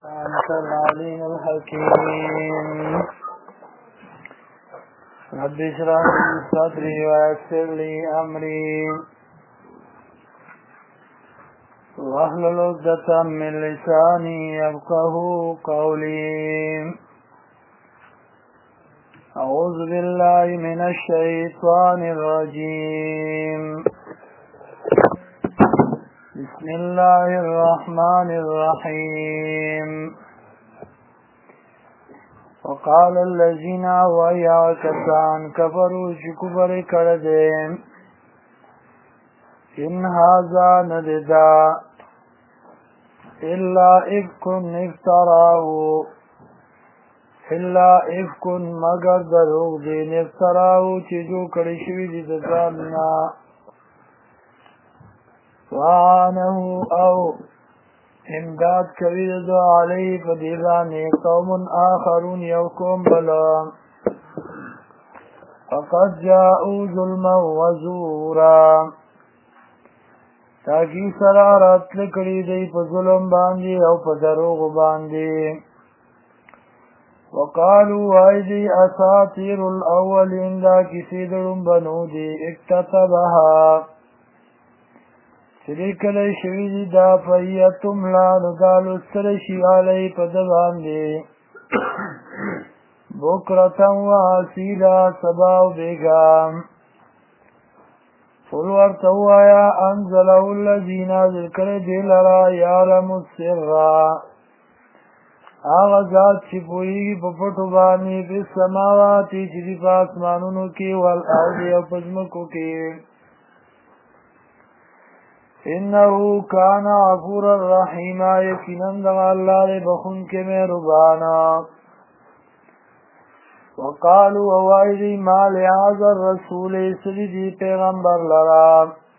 أنت العليم الحكيم رب اشرح لي صدري ويسر لي أمري واحلل عقدة من لساني يفقه قولي أعوذ بالله من الشيطان الرجيم بسم الله الرحمن الرحيم وقال الذين ويا كسان كفروا شكبر كردين إن هذا نددا إلا إفك مگر دروغ دین افتراو چیزو کرشوی دی دزاننا وعانه او امداد کوي دو علی فدیبانی قوم آخرون یوکم بلا فقد جاءوا ظلما وزورا تاکی سرارت لکڑی دی پا ظلم باندی او پا دروغ باندی وقالوا ایدی اساطیر الاولین دا کسی درم بنو دی اکتتبها شریکل شویدی دا فیتم لانو دالو سرشی علی پدبان دی بکرتا و حسیلا سباو بیگام فلورتو آیا انزلو اللذین ذکر دیل را یعلم السر آغازات چپوئی پپٹو بانی پی سماواتی چیزی پاسمانونو کی والارضی و پزمکو کی انہو کان غفور الرحیم یقیناً دغا اللہ دے بخون کے میں ربانا وقالوا اوائدی ما لعاذ الرسول سلیدی پیغمبر لرا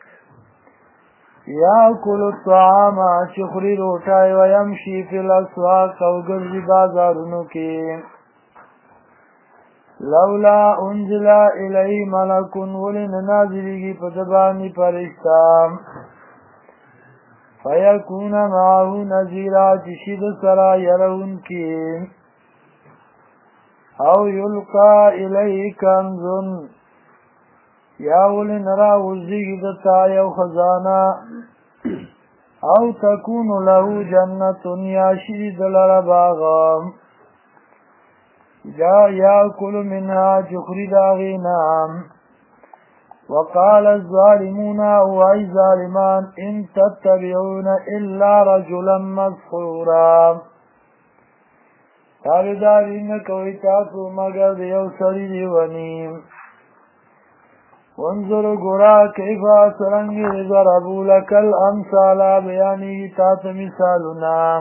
یاکل الطعام چخری روٹائی ویمشی فی الاسواق او گرزی بازارونو کی لولا انزل الی ملکن ولن نازلگی پدبانی پرشتام فیکون معاہو نزیرا چشید سرا یرون کی او یلقا الی کنزن یاول نرا وزیگ دتا یو خزانا او تکون له جنت یا شید لر باغام جا یاکل منها جخری داغینا وقال الظالمون وعی ظالمان ان تتبعون الا رجلا مسحورا تابدارین کوئی تاسو مگر دیو سری دیونیم وانظر گرا کیفا سرنگی ضربو لکل امثالا بیانی تات مثالنا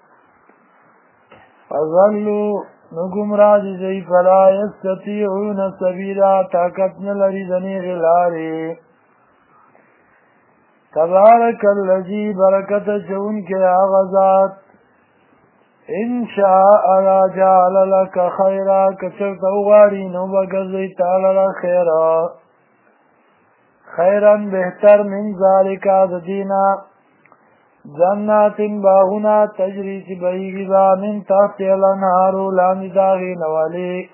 فظلو نگمراج زی فلا یستطیعون سبیلا طاقت نلری دنی غلاری تبارک اللذی برکت چون کے آغازات انشاء را جعل لک خیرا کچرت اغاری نو بگزی تعالی خیرا خیرن بہتر من ذالکا ددینا جنات باغنا تجری چی بہیگی با من تحت الانہارو لاندی داغی نوالی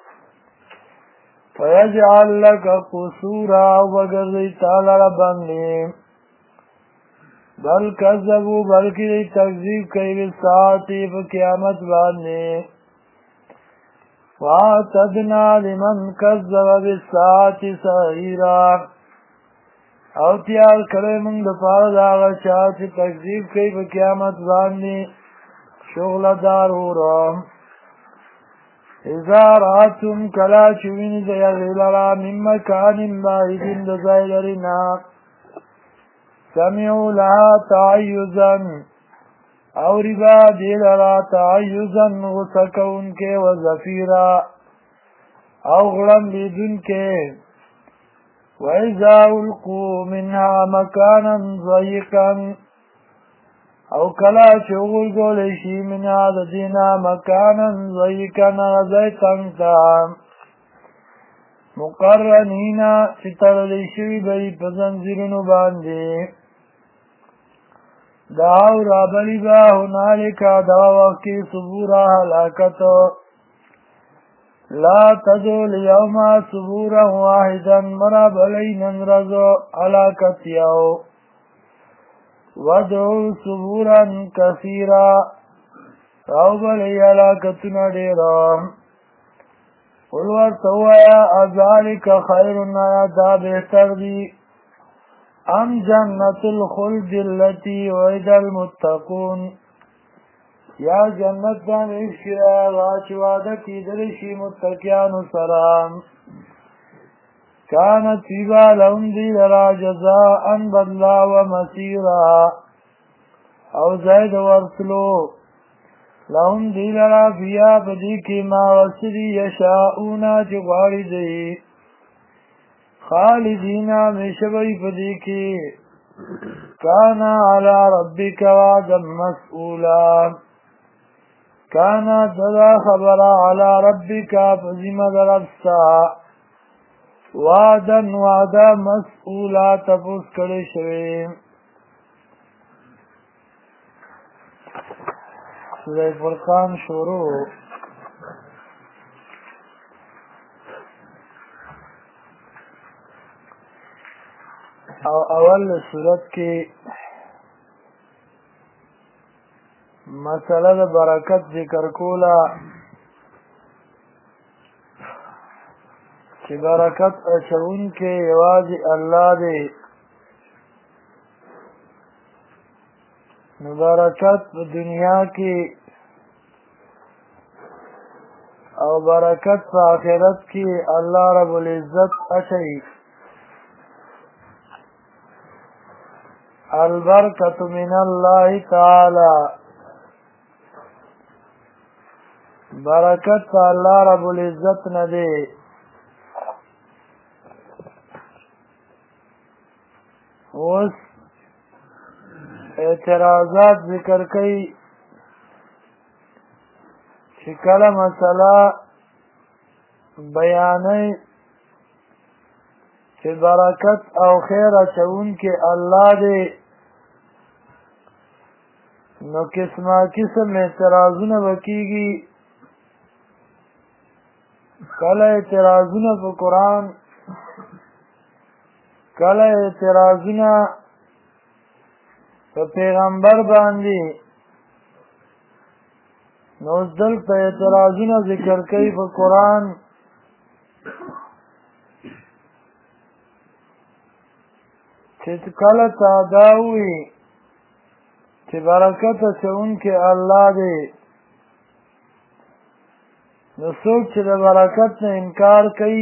فیجعل لک قصورا وگرزی تعالی ربنی بل کذبو بلکی دی تکذیب کئی بالساعتی فقیامت باننی وَاعْتَدْنَا لِمَنْ كَذَّبَ بِالسَّاعَةِ سَعِيرًا او تیار کرے منگ دپار داغا چاہ چی تکذیب کئی پا قیامت باندی شغل دار ہو رہا اذا راتم کلا چوین زیغلرا من مکان باہدین دزائلرنا سمعوا لها تعیزا او ربا دیلرا تعیزا غسکون کے وزفیرا او غرم لیدن کے وَإِذَا أُلْقُوا مِنْهَا مَكَانًا ضَيِّقًا او کلا چغل گولشی منها ددینا مکانا ضيقا غزای تنگتا مقرنینا چی ترلیشوی بی پزنزیرنو باندی دعو رابلی با هنالکا دوا وقتی صبورا حلاکتو لا تدو لیوما صبورا واحدا مرابلی ننرزو حلاکت یاو ودعو صبورا کثیرا راوبلی حلاکتنا دیرام قلور توایا ازالک خیرن آیا دا بہتر دی ام جنت الخلد التي وعد المتقون یا جنت دان اشکرا غاچ وعدہ کی درشی متقیان سرام کانت فیبا لهم دی لرا جزاء بدلا و مسیرا او زید ورسلو لهم دی لرا فیا پدی کی ما وسری یشاؤنا چغاری دی خالدینا مشبی پدی کی کانا علی ربک وعدا مسئولا کانا ددا خبر علی ربک فزیم درفسا وعدا وعدا مسئولا تپوس کڑی شویم سورہ فرقان شروع او اول صورت کی مسئلہ دا برکت ذکر کولا چی برکت اچھون کے یوازی اللہ دے برکت دنیا کی او برکت آخرت کی اللہ رب العزت اچھی البرکت من اللہ تعالی برکت اللہ رب العزت نہ دے اس اعتراضات ذکر کئی شکل مسئلہ بیانی کہ برکت او خیر اچھون کے اللہ دے نو قسمہ قسم اعتراضون بکیگی کل اعتراضون پا قرآن کل اعتراضون پا پیغمبر باندی نوزدل پا اعتراضون ذکر کئی پا قرآن چه کل تعداوی چه برکت چون که اللہ دے نو سوک چه ده برکت نه انکار کئی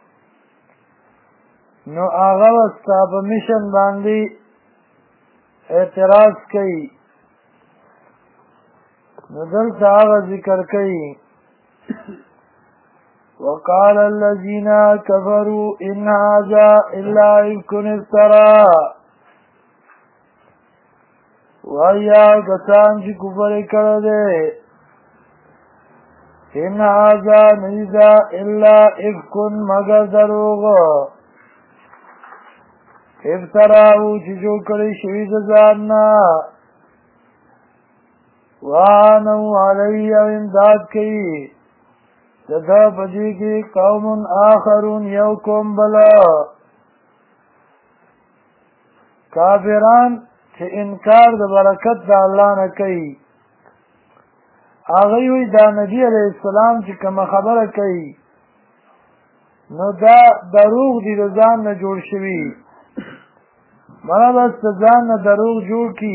نو آغا وستا پا مشن باندی اعتراض کئی نو دلتا آغا ذکر کئی وقال الذين كفروا إن هذا إلا إفك افترى وَأَيَّا كَسَانْ چِ کفر کردے إن هذا نَيْذَا إلا إفك مگر دروغ افتراو چی جو کری شوید زاننا وانو علیہ و امداد کی تدا پدی کی قوم آخرون یو قوم بلا کافران چه انکار دا برکت دا اللہ نکی آغیوی دا نبی علیہ السلام چه کم خبر کئی نو دا دروغ دی رزان نجوڑ شوی منا بس ځان نه دروغ جوړ کی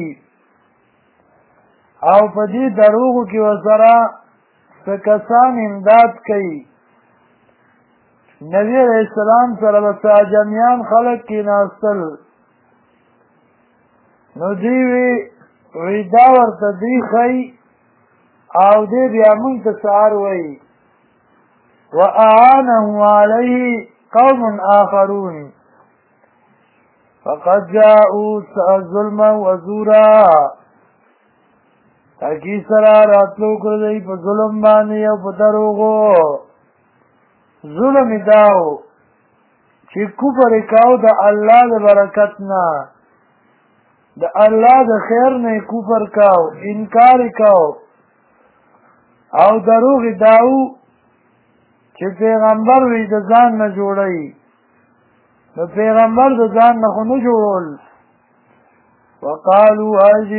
او په دې دروغو کې وسره څه کسان امداد کوي نبی علیہ السلام سره بس اجمیان خلق کې ناستل نو دی وی دا ورته دی خی او دی بیا مونږ ته سار وی وأعانه عليه قوم آخرون فقد جاءوا ظلما وزورا تاکی سرا راتلو کردئی پا ظلم بانی او پا دروغو ظلم داو چی کفر کاو دا اللہ دا برکتنا د الله د خیر نه کفر کاو انکار کاو او دروغ داو چې پیغمبر وی د ځان نه جوړی د پیغمبر د ځان نه خو نه جوړول وقالوا هذه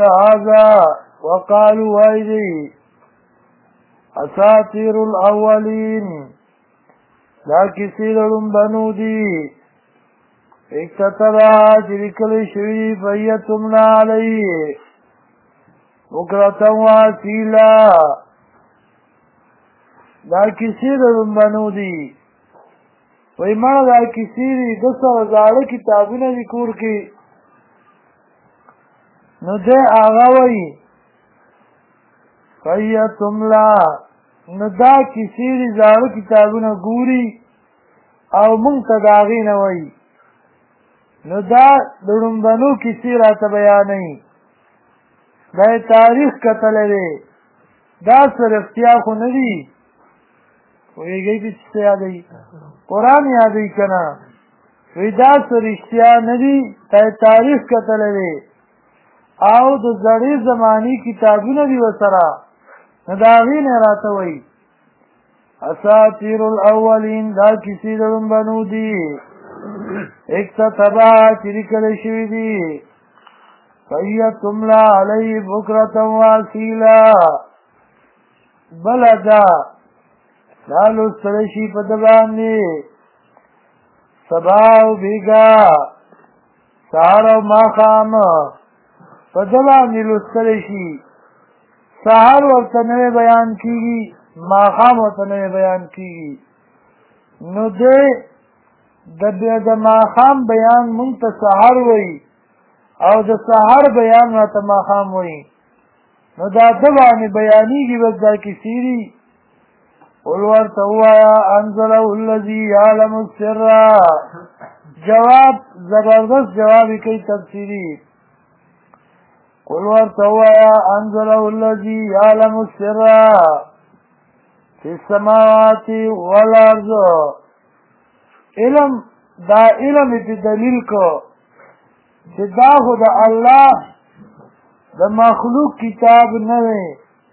اساطیر الاولین دا کسی لړمبنو دي اکتتبها چې لیکلی شوي فهیه تملی علیه بکرة واصیلا دا کسی لړمبنو دي وی مړه دا کسی دي 200 زاړه کتابونه دي کور کې نو دی هغه وایي فهیه تملی نو دا کسی دي زاړه کتابونه ګوري او مونږ ته د هغې نه وایي نو دا د ړومبنو کیسې راته بیانوي دا یې تاریخ کتلی دی دا څه رښتیا خو نه دي پوهېږئ چې څه یادوي قرآن یادوي که نه وایي دا څه رښتیا نه دي دا یې تاریخ کتلی دی او د زړې زمانې کتابونه دي ورسره نو د هغې نه یې راته وایي اساطیر الاولین دا کیسې د ړومبنو دي اکتتبها چې لیکلی شوي دي فهیه تملی علیه بکرة واصیلا بله دا دا لوستلی شي په ده باندې سبا او بیګا سهار او ماښام په ده باندې لوستلی شي سهار ورته نوی بیان کېږي ماښام ورته نوی بیان کېږي نو دی د ماښام بیان مونږ ته سهار وایي او د سهار بیان راته ماښام وایي نو دا ده باندې بیانېږي بس دا کیسې دي قل ورته ووایه انزله الذي یعلم السر جواب زبردست جواب یې کوي تفسیري قل ورته ووایه انزله الذي یعلم السر فی السماوات والارض علم دا علم ته دلیل کو چې دا خو د الله د مخلوق کتاب نه دی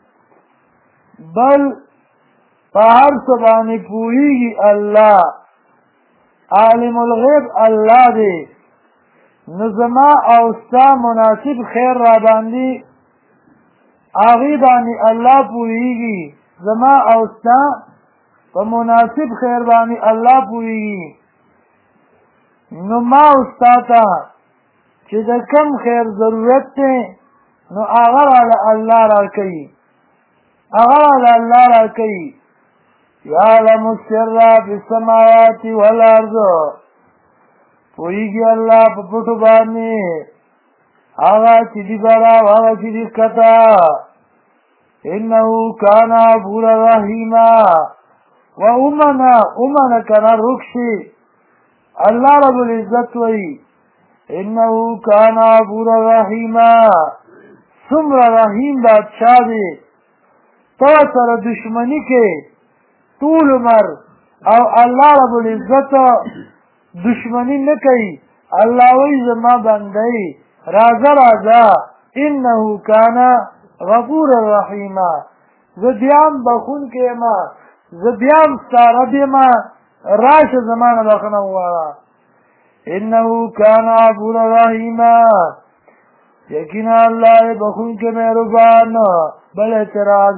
بل په هر څه باندې پوهېږي الله عالم الغیب الله دی نو زما او ستا مناسب خیر را باندې هغې باندې الله پوهېږي زما او ستا په مناسب خیر باندې الله پوهېږي نو ما او ستا ته چې د کم خیر ضرورت دی نو هغه راله الله راکوي هغه راله الله راکوي یعلم السر فی السماوات والارض پوهېږي الله په پټو باندې هغه چې دي بره او هغه چې دي ښکته انه کان غفورا رحیما و امنا کنا رکشی اللہ رب العزت وی انہو کانا غفورا رحیما سمر رحیم بادشاہ دے تو سر دشمنی کے طول عمر او اللہ رب العزت دشمنی نکی اللہ وی زما بندئی رازا رازا انہو کانا غفورا رحیما زدیام بخون کے ما زبیام ستاره دیما راش زمان بخنه وارا انه کان غفورا رحیما یقینا الله بخون کے مہربان بل اعتراض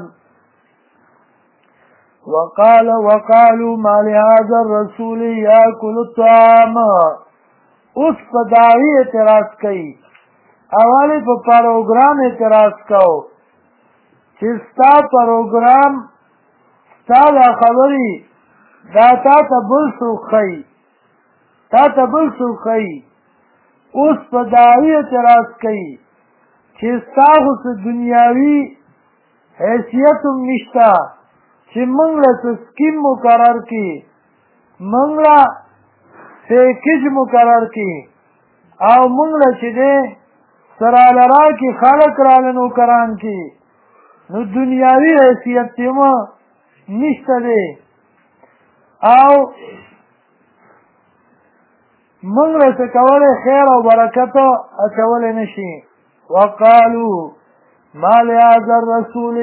وقالوا ما لهذا الرسول ياكل الطعام اس پداوی اعتراض کئی اولی پا پروگرام اعتراض کو چستا پروگرام تا دا خبری دا تا تا بل سو خی اس پا داوی اعتراض کئی چه ستا خس دنیاوی حیثیتم نشتا چه منگلا سسکیم مقرر کی منگلا پیکج مقرر کی او منگلا چه دے سرالرا کی خالق رالنو کران کی نو دنیاوی حیثیت تیما نشته دی او موږ رسه کولی خیر او برکت اچولی نشي. وقالو ما لهذا الرسول،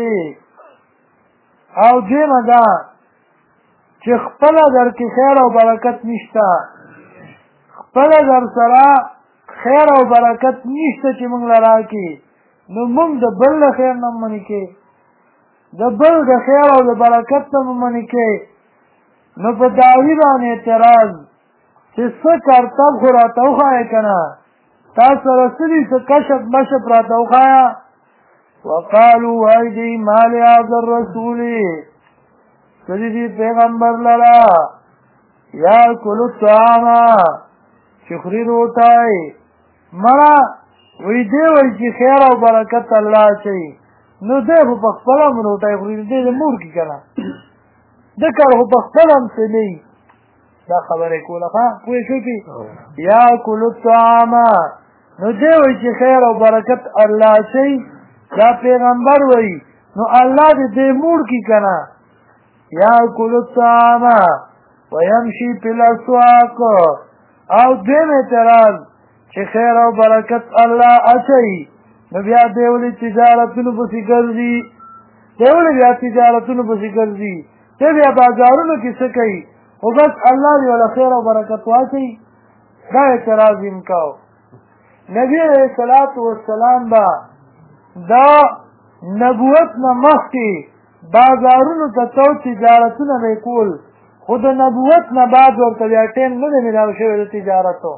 او دویمه دا چې خپله در کې خیر او برکت نشته، خپله در سره خیر او برکت نشته چې موږ له راکړي، نو موږ د بل د خیر نه منې کې، د بل د خیر او د برکت نه مو منې کې. نو په دعوي باندې اعتراض چې څه کرتب خو راته وښایه که نه، تا سره څه دي څه کشف مشف راته وښایه. وقالو وایي دی ما لهذا الرسول، څه دي پیغمبر لره یاکل الطعام چې خوري روټۍ. مړه وی دی وایي چې خیر او برکت الله اچوي، نو دی خو په خپله هم روټۍ خوري، دی د مور کې که نه، ده کار خو په خپله هم څه نه وي. دا خبره یې کوله ښه پوه شو چې یاکل الطعام، نو دی وایي چې خیر او برکت الله اچوي، دا پیغمبر وایي، نو الله دې دې موړ کړي که نه. یاکل الطعام ویمشي فی الاسواق، او دویم اعتراض چې خیر او برکت الله اچوي، نو بیا دی ولې تجارتونو پسې ګرځي، دی ولې بیا تجارتونو پسې ګرځي، دی بیا بازارونو کې څه کوي، خو بس الله دې وله خیر او برکت واچوي. دا اعتراض یې کوو. نبي علیه الصلاة والسلام به دا نبوت نه مخکې بازارونو ته تو تجارتونه به یې کول، خو د نبوت نه بعد ورته بیا ټیم نه دی میلاو شوی د تجارتو.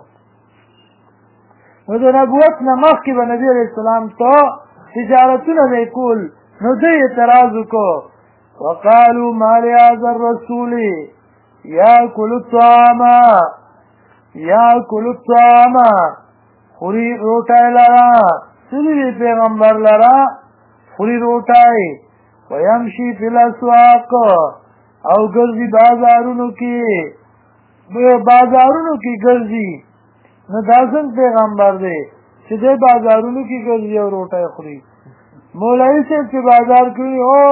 نو د نبوت نه مخکې به نبي علیه السلام ته تجارتونه به یې کول، نو دوی اعتراض وکړو. وقالو ما لهذا الرسول یاکل الطعام، یاکل الطعام خوري روټۍ لره، څه دي پیغمبر لره خوري روټۍ. ویمشي فی الاسواق، او ګرځي بازارونو کې، بازارونو کې ګرځي. نو دا څنګه پیغمبر دی چې دی بازارونو کې ګرځي او روټۍ خوري. مولوي صاحب چې بازار کې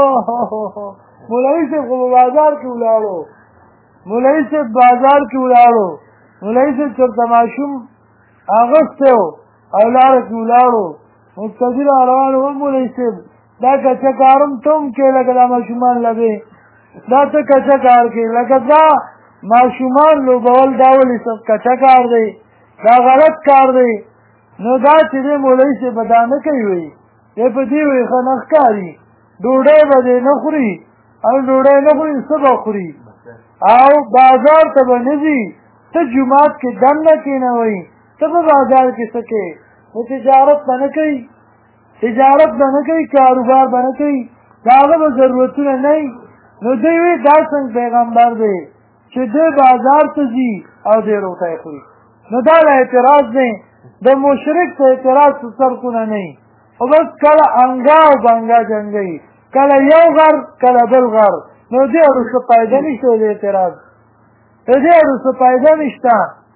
مولوي صاحب خو بازار کې ولاړو، مولوي صاحب بازار کې ولاړو، مولوي صاحب چېرته ماشوم اغوستی و او لاره کې ولاړو، مقتدي را روان و مولوي صاحب دا کچه کارم ته هم کې لکه دا ماشومان لګې، دا ته کچه کار کې لکه دا ماشومان لوبول دا ولې سب کچه کار دی، دا غلط کار دی. نو دا چې دی مولوي صاحب به دا نه کوي وی، دی په دې وی ښه نه ښکاري، ډوډۍ به دی نه خوري، او ډوډۍ نه خوري څه به خوري، او بازار ته به نه ځي، ته جومات کې دم نه کېنوئ، ته په بازار کې څه کوې، نو تجارت به نه کوي، تجارت به نه کوي، کاروبار به نه کوي، د هغه به ضرورتونه نه وي. نو دوی وی دا څنګه پیغمبر دی چې دی بازار ته ځي او دی روټۍ خوري. نو دا له اعتراض دی، د مشرک ته اعتراض څه څرکونه نه وي، خو بس کله انګا او بنګا جنګوي، کله یو غر کله بل غر، نو دې اړو څه فایده نشته د اعتراض، د دې اړو څه فایده نشته.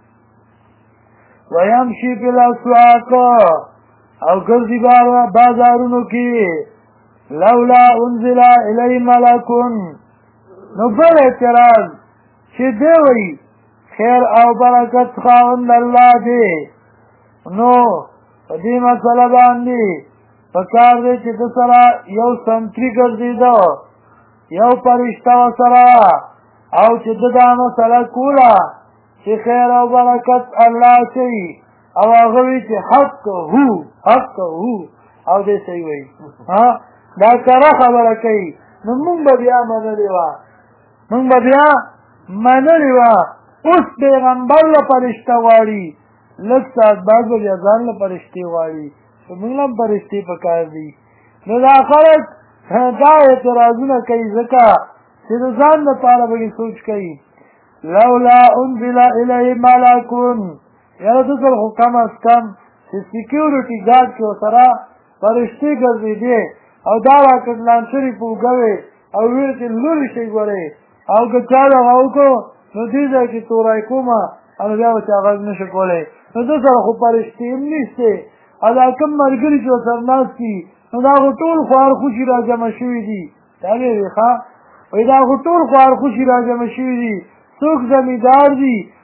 ویمشي فی الاسواق، او ګرځي بازارونو کې. لولا انزل الی ملکون، نو بل اعتراض چې دی وایي خیر او برکت خاوند الله دی، نو په دې مسله باندې پکار دی چې ده سره یو سنتري ګرځېده، یو فرشته ورسره، او چې ده دا مسله کوله چې خیر او برکت الله کوي، او هغه وایي چې حق هو حق هو، او دې صحیح وایي دا کره خبره کوي، نو مونږ به بیا منلې وه، مونږ به بیا منلې وه. اوس پیغمبر له فرشته غواړي، لږ ساعت بعد به بیا ځان له فرشتې غواړي، نو مونږ له هم فرشتې پکار دي. نو دا خلک دا اعتراضونه کوي ځکه چې د ځان لپاره به سوچ کوي. لولا انزل الیه ملکون، یاره ده سره خو کم از کم چې سیکیورټي ګارډ کې ورسره فرشتې ګرځېدې، او دا راکټ لانچرې په اوږه وې، او ویل چې لرې شئ ګورئ، او که چا دغه وکړو نو دې ځای کې توری کومه، او بیا به چې غږ نه شي کولی، نو ده سره خو فرشتې هم نشتې، او دا کوم ملګري چې ورسره ناست دي، نو دا خو ټول خوارخوشي را جمع شوي دي. دا ویې ښه وایي دا خو ټول خوارخوشي را جمع شوي دي، څوک زمیندار دي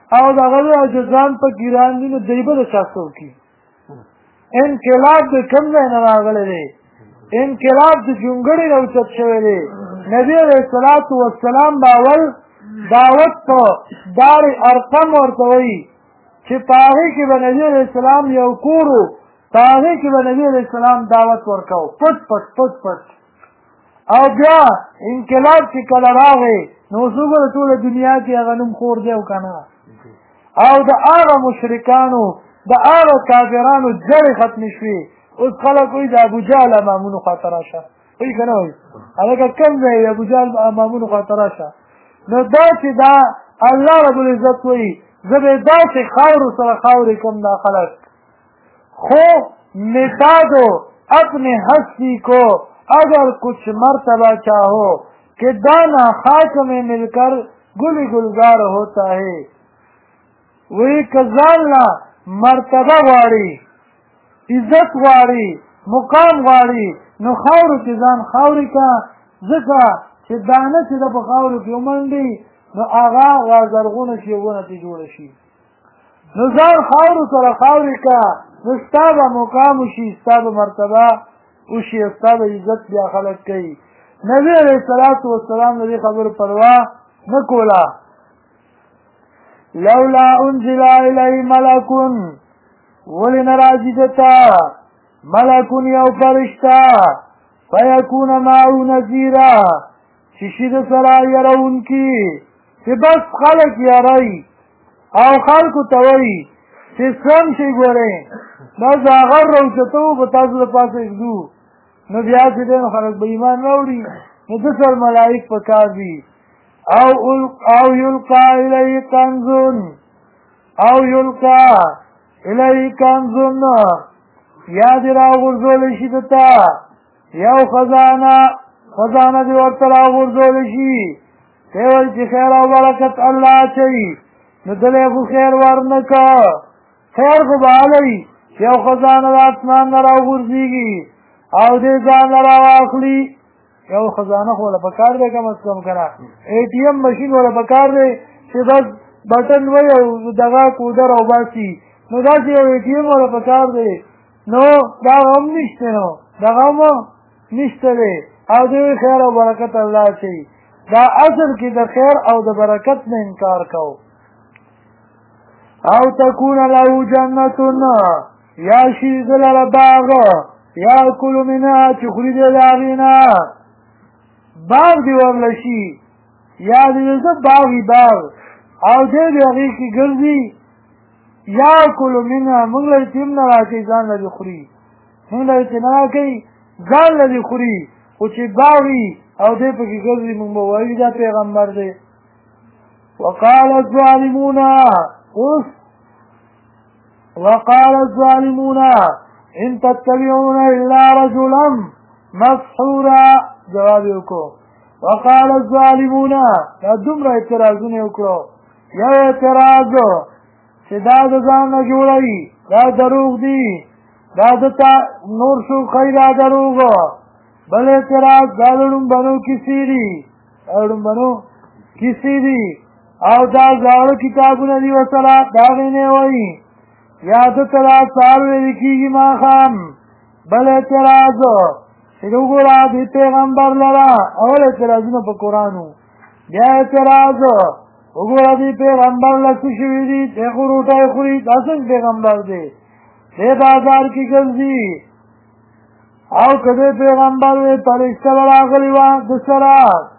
او دغه ځان په ګیران دي نو دی به د چا څوکي انقلاب د کوم ځای نه راغلی دی انقلاب د جونګړې راوچت شوی دی نبي علیه الصلاة والسلام به اول دعوت په دار ارقم ورته وایي چې په هغې کې به نبي علیه السلام یو کور و په هغې کې به نبي علیه السلام دعوت ورکو پټ پټ پټ پټ او بیا انقلاب چې کله راغی نو اوس وګوره ټوله دنیا کې هغه نوم خور دی او که نه او د هغه مشرکانو د هغه کافرانو جړې ختمې شوې اوس خلک وایي د ابوجهل امامونو خواته راشه وایي که نه وایي هلکه کوم ځای د ابوجهل امامونو خواته راشه نو دا چې دا الله رب العزت وایي زه به داسې خاورو سره خاورې کړم دا خلک خو مٹا دو اپنے ہستی کو اگر کچھ مرتبہ چاہو کہ دانا خاک میں مل کر گل گلزار ہوتا ہے وہی کزالنا مرتبہ غواړي عزت غواړي مقام غواړي نو خاورو کې ځان خاورې کا ځکه چې دانه چې د په خاورو کې ومنډي نو هغه زرغونه شي ونه ترې جوړه شي نو ځان خاورو سره خاورې کا نو ستا به مقام وشي ستا به مرتبه وشي ستا به عزت بیا خلک کوي نبي علیه الصلاة والسلام د دې خبرو پروا نه کوله لولا انزل الی ملکون ولی نراجی دتا ملکون یو فرشتا فیکون معو نذیرا چشید سرا یرون کی چه بس خلق یرائی او خلقو توئی چه سم شی گوره بس آغر روشتو بتاسو دا پاس اگدو نو بیا چه دین خلق با ایمان روڑی نو دسر ملائک پکار دی او یلقا الی کنزون او یلقا الی کنزون یاد را غرزول شدتا یو خزانه دی ورته را غرزول شي تیوی چی خیر او برکت اللہ چی ندلی خو خیر ورنکا خیر خو بالی یو خزانه دا اسمان نرا غرزیگی او دی ځان لرا واخلی یو خزانه خو ولا پکار دی کم از کم کنا اے ٹی ایم مشین ولا پکار دی چې بس بٹن وی او دغا کودر او باسی نو دا چې یو اے ٹی ایم ولا پکار دی نو دا هم نشته نو دغه هم نشته دی او دی خیر او برکت الله چی دا اصل کې د خیر او د برکت نه انکار کو او تکون له جنتون یا شی دلر باغ یا کل منها چې خوري دی داغینا باغ دی ورلشي یا دی زه باغی باغ او دی هغې کې ګرځي یا کل منها موږ له تیم نه راکوي ځان له خوري موږ له چې نه راکوي ځان له خوري خو چې باغی او دې پکې ګرځي موږ به وایو دا پیغمبر دی وقال الظالمون ان تتبعون الا رجلا مسحورا جواب وکړو وقال الظالمون دا دومره اعتراضونه وکړو یو اعتراض چې دا د ځان نه جوړوي دا دروغ دي دا د نور شو خیر دروغ بل اعتراض دا ړومبنو کیسې دي او دا زاړه کتابونه دي ورسره د هغې نه وایي یا ده ته دا سهار ویل کېږي ماښام بل اعتراض چې وګوره دې پیغمبر لره اول اعتراضونه په قرآن وو بیا اعتراض وګوره دې پیغمبر له څه شوي دي دی خو روټۍ خوري دا څنګه پیغمبر دی دی بازار کې ګرځي او کده پیغمبر وی پرشته راغلی وه د سره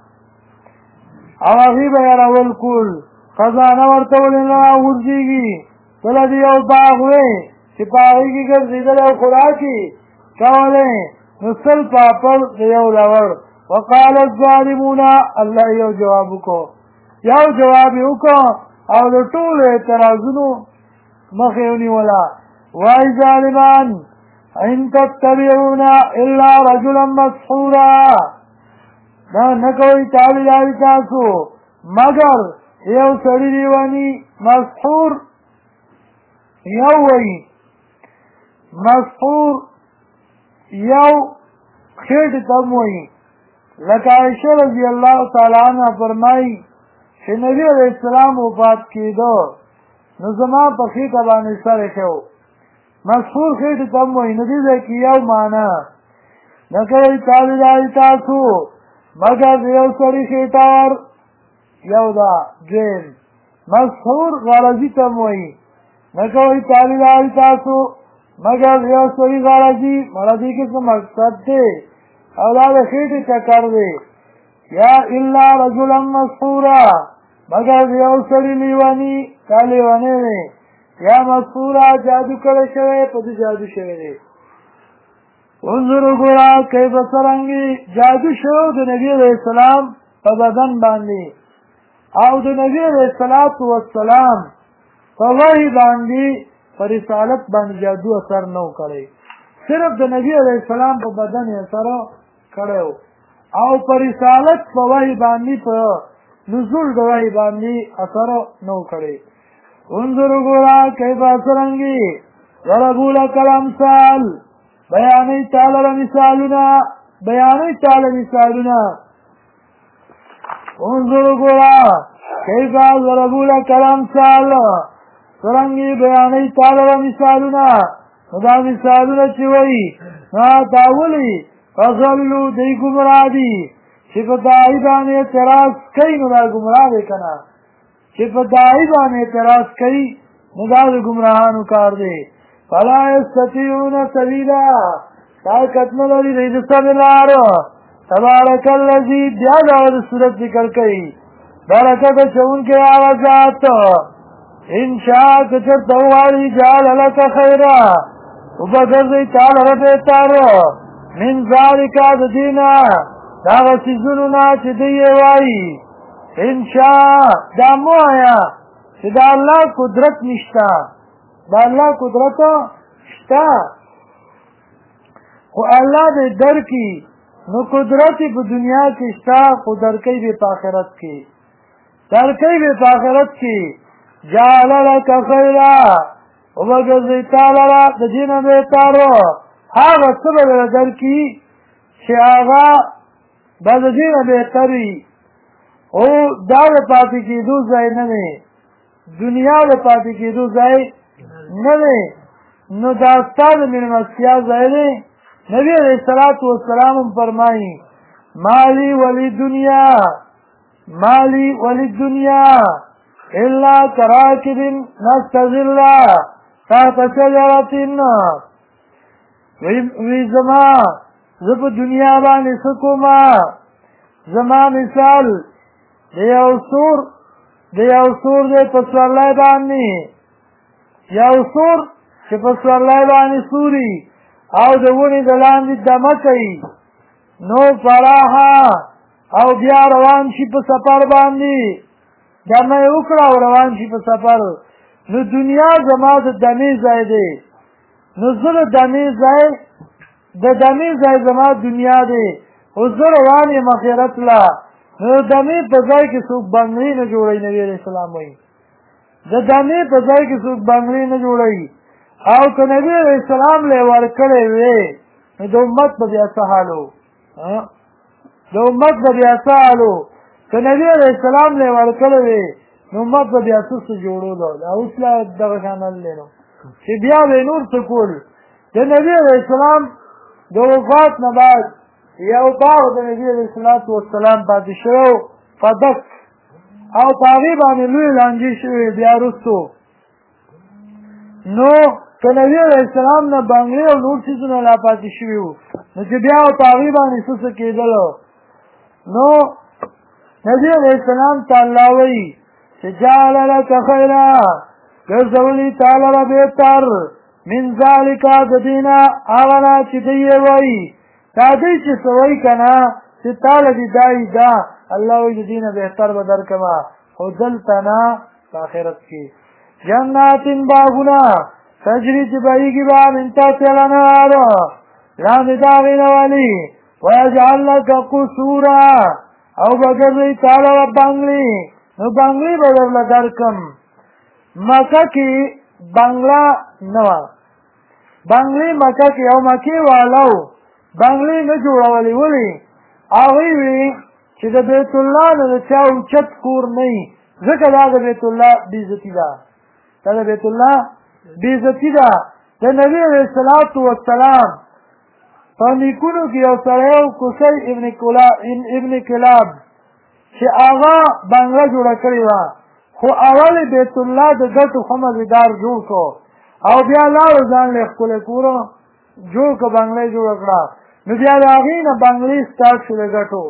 او هغې به یې راول کول خزانه ورته ولې نه راغورځېږي کله دې یو باغ وی چې په هغې کې ګرځېدلی او خوراک یې کولی نو سل پاپړ د یو لوړ وقال الظالمون الله یو جواب وکړو یو جواب یې وکړو او د ټولو اعتراضونو مخې یې ونیوله وایي ظالمان ان تتبعون الا رجلا مسحورا دا نکوي تابعداري تاسو مگر یو سړي دیواني مسحور یو وایي مسحور یو خېټې ته هم وایي لکه عایشه رضی الله تعالی عنها فرمایي چې نبي علیه السلام وفات کېده نو زما په خېټه باندې سر ایښی مسحور خېټې ته هم وایي. نو دې ځای کې یو معنا نه کوئ تابعداري تاسو مګر د یو سړي خېټه ور یو دا دویم مسحور غرضي ته هم وایي نه کوئ تابعداري تاسو مګر د یو سړي غرضي مړه دې کې څه مقصد دی او دا د خېټې چکر دی یا الا رجلا مسحورا مګر د یو سړي لیوني دا لیونی دی یا مسحورا جادو کړی شوی په دې جادو شوی دی. انظر ګورا کیف څرنګې جادو شو د نبي علیه السلام په بدن باندې او د نبي علیه السلام په وحي باندې په رسالت باندې جادو اثر نه و کړی صرف د نبي علیه السلام په بدن یې اثر کړی او په رسالت په وحي باندې په نزول د وحي باندې اثر نه و کړی. انظر ګورا کیف څرنګې ضربوا لك الامثال بیانوي تعالی مثالونه انظر ګورا کیف ضربوا لك الامثال څرنګې بیانوي تعالی مثالونه نو دا مثالونه چې وایي دا ولي فضلوا دی ګمراه دي چې په داعي باندې اعتراض کوي نو دا ګمراه دی که نه چې په داعي باندې اعتراض کوي نو دا د ګمراهانو کار دی. فلا یستطیعون سبیلا طاقت نه لري دوی د سمې لار. تبارک الذي بیا دا د صورت ذکر کوي برکت اچونکی هغه ذات ان شاء که چېرته وغواړي جعل لک خیرا وبګرځوي تعالی له بهتر من ذلک د دې نه د هغه څیزونو نه چې دوی یې وایي انشاء دا مو آیا چې دا الله قدرت نشته دا الله قدرت شته خو الله دې درکي نو قدرت په دنیا کې شته خو درکوي به په آخرت کې جعل لك خیرا وبګرځوي تعالی له د دې نه بهتر هغه څه به درکي چې هغه به د دې نه بهتر وي او دا د پاتې کېدو ځای نه دی دنیا د پاتې کېدو ځای نه دی نو دا ستا د مېلمستیا ځای دی. نبي علیه السلام هم فرمایي مالی ولی دنیا الا کراکب نستظل تحت شجرة وی زما زه په دنیا باندې څه کومه زما مثال د یو سور دی په سورلی باندې یو سور چې په سورلی باندې سوري او د ونې د لاندې دمه کوي نو فراحه او بیا روان شي په سفر باندې دمه یې وکړه او روان شي په سفر نو دنیا زما د دمې ځای دی نو زه د دمې ځای زما دنیا دی او زه روان یم آخرت له نو د دمې په ځای کې څوک بنګړي نه جوړوي نبي علیه السلام وایي د دمې په ځای کې څوک بنګړي نه جوړوي او که نبي علیه السلام له ورکړی وی نو د امت به بیا څه حال و که نبي علیه السلام له ورکړی وی نو امت به بیا څه جوړولو دا اوس لا دغه شان حل دی نو چې بیا به نور څه کول د نبي علیه السلام د وفات نه بعد یو باغ د نبي علیه السلام پاتې شوی فدک او په هغې باندې لوی لانجې شوې بیا وروستو نو که نبي علیه السلام نه بنګړې او نور څیزونه لا پاتې شوي وو نو چې بیا په هغې باندې څه کېدلو نو نبي علیه السلام ته الله وایي چې جعل لک خیرا ګرځولي تعالی له بهتر من ذلک د دې نه هغه نه چې دوی یې وایي دا دوی چې څه وایي که نه چې تاله دې دایي دا الله وایي د دې نه بهتر به درکړمه خو دلته نه په آخرت کې جنات باغونه تجري چې بهیږي به من تحتها الانهار لاندې د هغې نه ولي ویجعل لک قصورا او به ګرځوي تعالی له بنګلې نو بنګلې به درله درکړم مکه کې بنګله نه وه بنګلې مکه کې یو مکې والا و بنګلې نه جوړولې ولې هغوی وی چې د بیت الله نه د چا اوچت کور نه وي ځکه دا د بیت الله بېعزتي ده دا د بیت الله بېعزتي ده. د نبي علیه الصلاة والسلام په نیکونو کې یو سړی و کوسی ابن کلاب چې هغه بنګله جوړه کړې وه، خو اول بیت الله د ګټو ښه مزېدار جوړ کړو او بیا لاړو ځان له ښکلی کوره جوړ کړه، بنګله یې جوړه کړه. نو بیا د هغې نه بنګلې سټارټ شو د ګټو.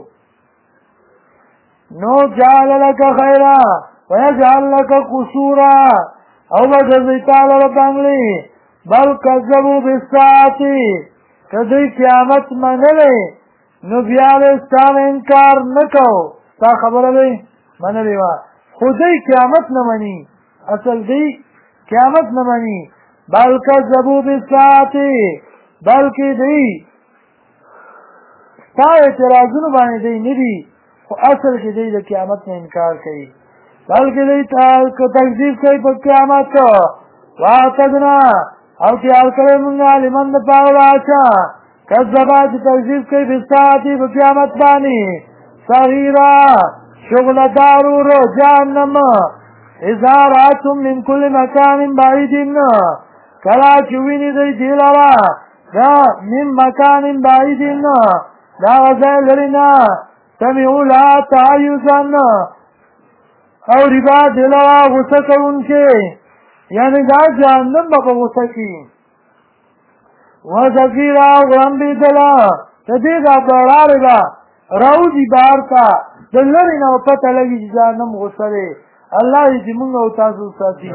نو جعل لک خیرا ویجعل لک قصورا، او به ګرځوي تا لره بنګلې. بل کذبوا بالساعة، که دوی قیامت منلی نو بیا به ستا نه انکار نه کو، ستا خبره به منلې وه، خو دوی قیامت نه مني، اصل دوی قیامت نه مني. بل کذبوا بالساعة، بلکې دوی ستا اعتراضونو باندې دوی نه دي، خو اصل کې دوی د قیامت نه انکار کوي، بلکې دوی تکذیب کوي په قیامت. واعتدنا، او تیار کړی مونږه لمن دپاره د چا کذبا چې تکذیب کوي بالساعة په قیامت باندې صغیرا شغله دارو جهنم. اذا رأتهم من كل مکان بعید، کله چې ویني دوی دې لره دا من مکان بعید دا هغه ځای لرې نه، سمعوا لها تعیضا، اوري به دې لره غوسه کوونکې، یعنې دا جهنم به په غوسه کي. وزفیرا او غړمبېدله، د دې دا بړارې به راوځي بهر ته، د لرې نه پته لګي چې جهنم غوسه دی. الله دې چې موږ او تاسو وساتي.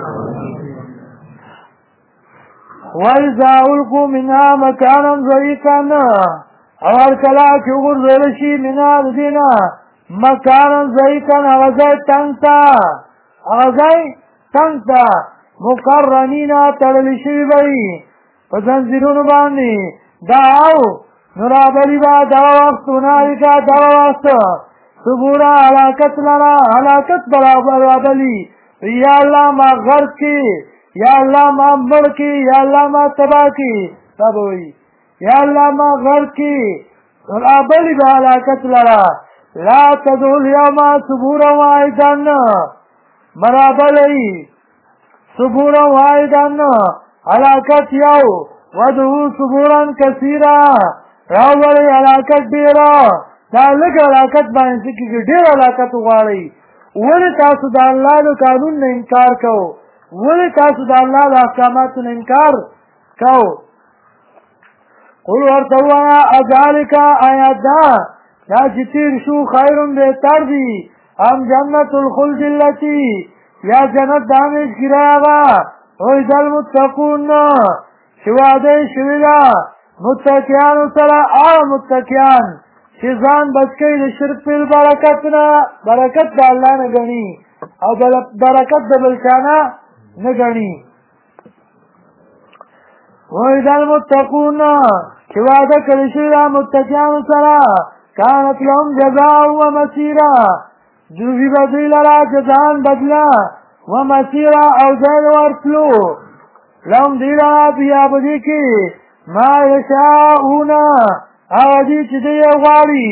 وإذا ألقوا منها مكانا ضيقا، او هر کله چې وغورځول شي منها د دې نه مکانا ضيقا، هغه ځای تنګ ته، هغه ځای تنګ ته، مقرنینا تړلی شوي به وي په زنځیرونو باندې. دعو نو رابلي به دغه وخت هنالکه دغه وخت ثبورا هلاکت لره، هلاکت به رابلي، یا الله ما غرق کړي، یا الله ما مړ کړي، یا الله ما تباه کړي، دا به وایي یا الله ما غرق کړي، رابلي به هلاکت لره. لا تدعوا اليوم ثبورا واحدا، مرابلي ثبورا واحدا هلاکت یو، ودعوا ثبورا کثیرا، راولئ هلاکت ډېره. دا لږ هلاکت باندې څه کېږي، ډېر هلاکت غواړئ. ولې تاسو د الله د قانون نه انکار کوو؟ ولې تاسو د الله د احکاماتو نه انکار کوو؟ قل ورته ووایه اذلک آیا دا چې تېر شو خیر بهتر دي ام جنت الخلد التي، یا جنت د همیشګرۍ هغه وعد المتقون چې وعده یې شوې ده متقیانو سره، هغه متقیان چې ځان بچ کوي د شرک په برکت نه، برکت د الله نه ګڼي او برکت د بل چا نه ګڼي. وعد المتقون چې وعده کړې شوې ده متقیانو سره، کانت لهم جزاء و مسیرا، جوړي به دوی لره جزاء بدله و مسیرا او ځای د ورتلو، لهم دوی لره بیا په دې کې ما یشاءون، هغه دي چې دوی یې غواړي،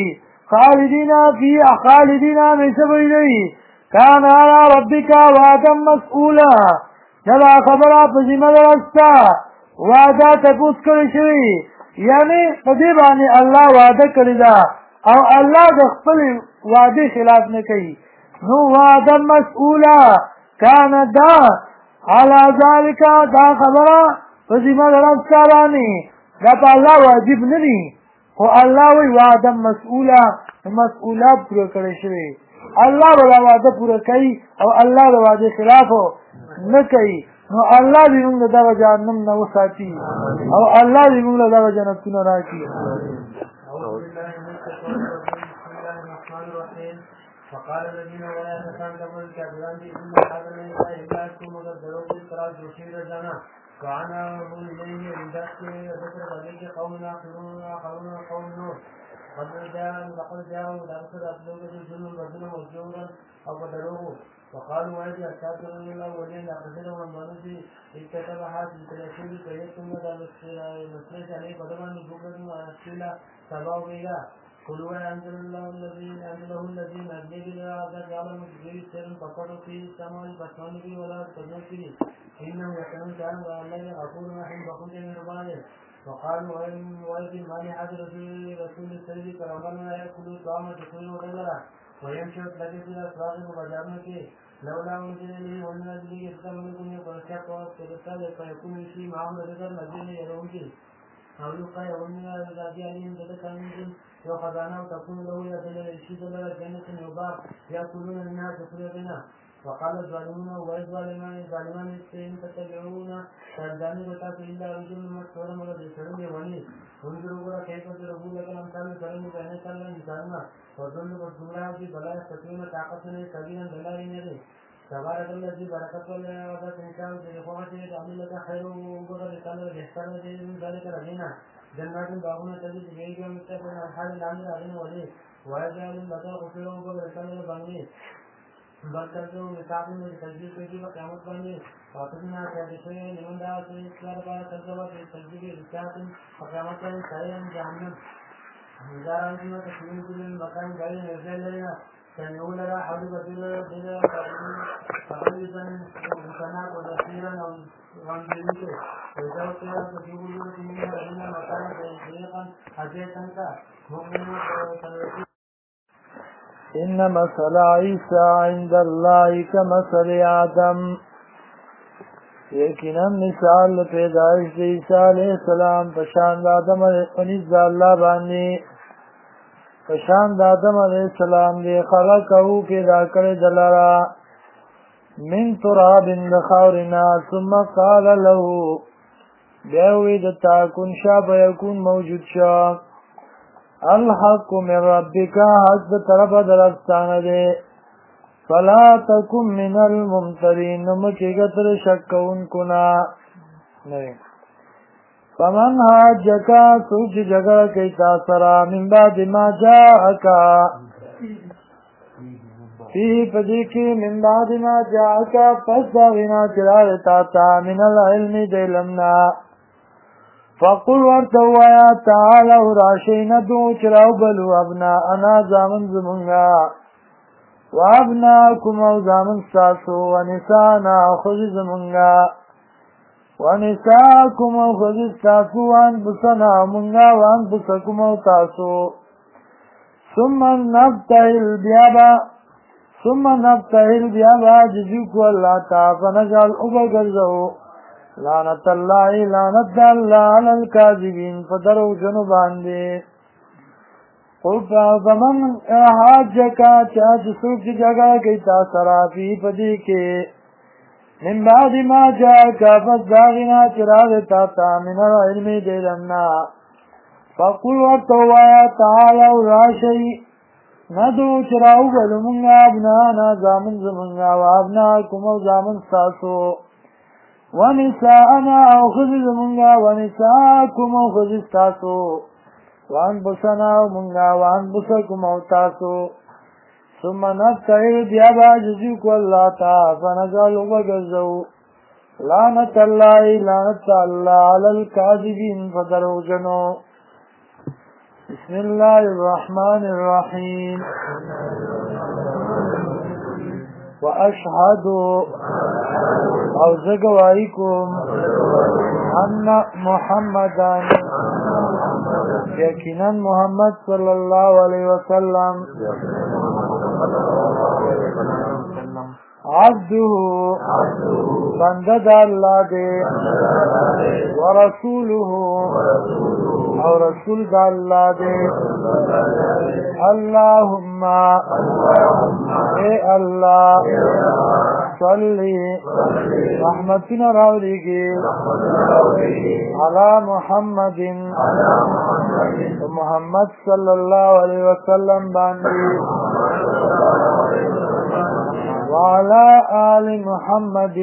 خالدین همیشه به دوی. کان علی ربک وعدا مسئولا، دا خبره په ذمه ده ستا، وعده تپوس کړی شوي، یعنې په دې باندې الله وعده کړې ده او الله د خپلې وعدې خلاف نه کوي. نو وعدا مسئولا کان دا علی ذلک، دا خبره په ذمه ده ستا باندې، دا په الله واجب نه دي، خو الله وایي وعدا مسئولا، مسئولات پوره کړی شوي. الله به دا وعده پوره کوي او الله د وعدې خلاف نه کوي. نو الله دې موږ له دغه جهنم نه وساتي او الله دې موږ له دغه جنتونه راکړي. فقال الذين ولا يتكلمون الكافرون إن هذا من إلا يكون ذروه القرار جوشي رجانا وعنا إليه رداك ذكر ذلك قوم آخرون قوم نور لقد جاءوا لأبصر أبلوك الجنون رجلا وجورا أو بدلوه وقالوا وعدي الكافرون الأولين أخذوا من منزل كتب حاسب التلاشيب فيكتم مدى مسلس عليه فضمان بكرة وأسئلة سبعوا إله قلوا أنزل الله الذين أنزله الذين أجنبوا إلى عذاب يعلم جوی سرن پکڑو کی سمال بسمانی کی ولا تجر کی انہم یقنون چاہن و اللہ غفور رحیم بخونتے مربانے وقالوا وإذ المال حد رسول السيد كرمنا يأكلوا طعام تكون وغيرها ويمشي لكن في الأسواق وبجامك لولا أنزل إليه ومن أجله يسلم منكم يقول الشيخ وقال فيكون شيء معهم ذكر مدينة يدعون فيه أو يقال ومن الذي عليهم ذلك منكم وخزانه تكون له يدل الشيء دل جنة يباع يأكلون منها تكون بنا وقال الظالمون والظالمان إن تتبعون فالداني بتاك إلا رجل مكتورا مرد يسرون يواني انظروا كيف تربوا لك الأمثال كرموا بأن يسرنا إنساننا وظنوا بالجملة في بلا يستطيعون طاقتنا كبيرا دلالي نري تبارك الذي بركت الله وبركت إنسان برفوقته تعمل لك خير وبغر رسالة بيحتر من ذلك رجينا جنات باغون تجد بيجا مستقبل الحال العمل علينا وليه ويجعل البطاق خير وبغر رسالة بانيه برکتوں مصابن میں تجدید کی قیامت بنی واپسنا کہتے ہیں لمن دعوت اسلام کا تجربہ کی تجدید رسالت قیامت کا سائن جہنم ہزاران کی تسلیم کے مکان گئے نزل لینا سنقول لا حول ولا قوة إلا تقريبا سنة وتسيرا وانجليك وإذا كانت تجيب لك منها لنا مكان ضيقا حديثا مؤمن إن مثل عيسى عند الله كمثل آدم یقینا مثال پیدائش د عیسی علیہ السلام پشان د آدم علیہ الله باندې پشان د آدم علیہ السلام دی خلقه پیدا کړی دلرا من تراب د خاورنا ثم قال له بیاوی د تاکون شاب یکون موجود شا الحق من ربك حق طرف درستان دے فلا تکم من الممترین نمکیگتر شکون کنا فمن حاجکا سوچ جگر کیتا سرا من بعد ما جاءکا فيه پدیکی من بعد ما جاءکا پس داغنا چرارتا تا من العلم دیلمنا فقل ورتوایا تعالوا راشین دو چراو بلو ابناءنا زامن زمنگا وابناکم او زامن ساسو ونسانا خوز زمنگا ونساکم او خوز ساسو وانبسنا منگا وانبسکم او تاسو ثم نبتهل بیابا جزیکو اللہ تا فنجعل ابگرزو لعنت اللہ لعنت اللہ علی الكاذبین فدرو جنوبان دے قل فمن حاجکا چاچ سوک جگہ کی تاثرا فی پدی کے من بعد ما جاکا فزاغنا چراغ تاتا من العلم دیلنا فقل ورطوایا تعالو راشی ندو چراغ بلمنگا ابنانا زامن زمنگا وابناکم و زامن ساسو ونساءنا او خزز منگا ونساءكم او خزز تاسو وانبسنا منگا وانبسكم او تاسو ثم نبتعي بیابا جزیکو اللہ تا فنجعل وگزو لعنت اللہ لعنت اللہ علی الكاذبین فدرو جنو بسم اللہ الرحمن الرحیم وأشهد أو زقوائكم أن محمدا يكنا محمد صلى الله عليه وسلم عبده بندد الله دے ورسوله او رسول الله دے اللهم اے اللہ صلی رحمتنا راولیگی علی محمد محمد صلی اللہ علیہ وسلم باندی وعلى آل محمد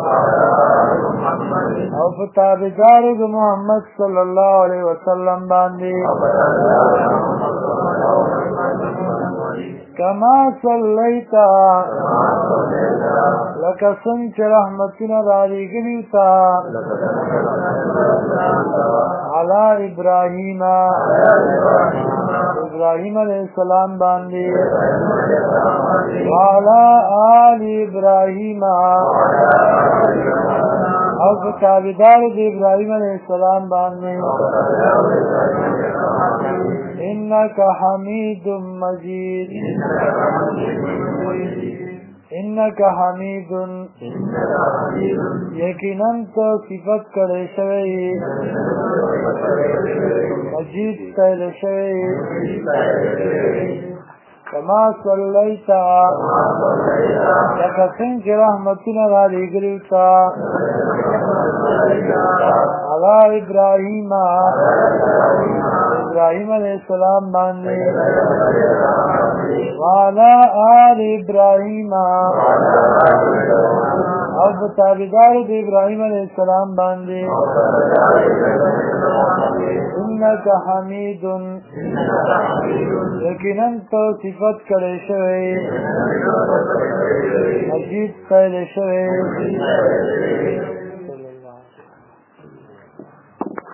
او فتابدار محمد صلی اللہ علیہ وسلم باندی كما صليت لك سنك رحمتنا راريقنيتا على إبراهيم ابراهیم علیہ السلام باندې وعلى آل ابراهیم او تابعدار د ابراهیم علیہ السلام باندې انک حمید مجید انک حمید یقینا تو صفت کړی شوی مجید تایل شوی کما صلیت لکه څنګه رحمتونه را لېږلي تا علی ابراهیم ابراهیم علیہ السلام باندې وعلى آل ابراهیم او تابعدار د ابراهیم علیہ السلام باندې انک حمید یقینا تو صفت کړی شوی مجید قیل شوی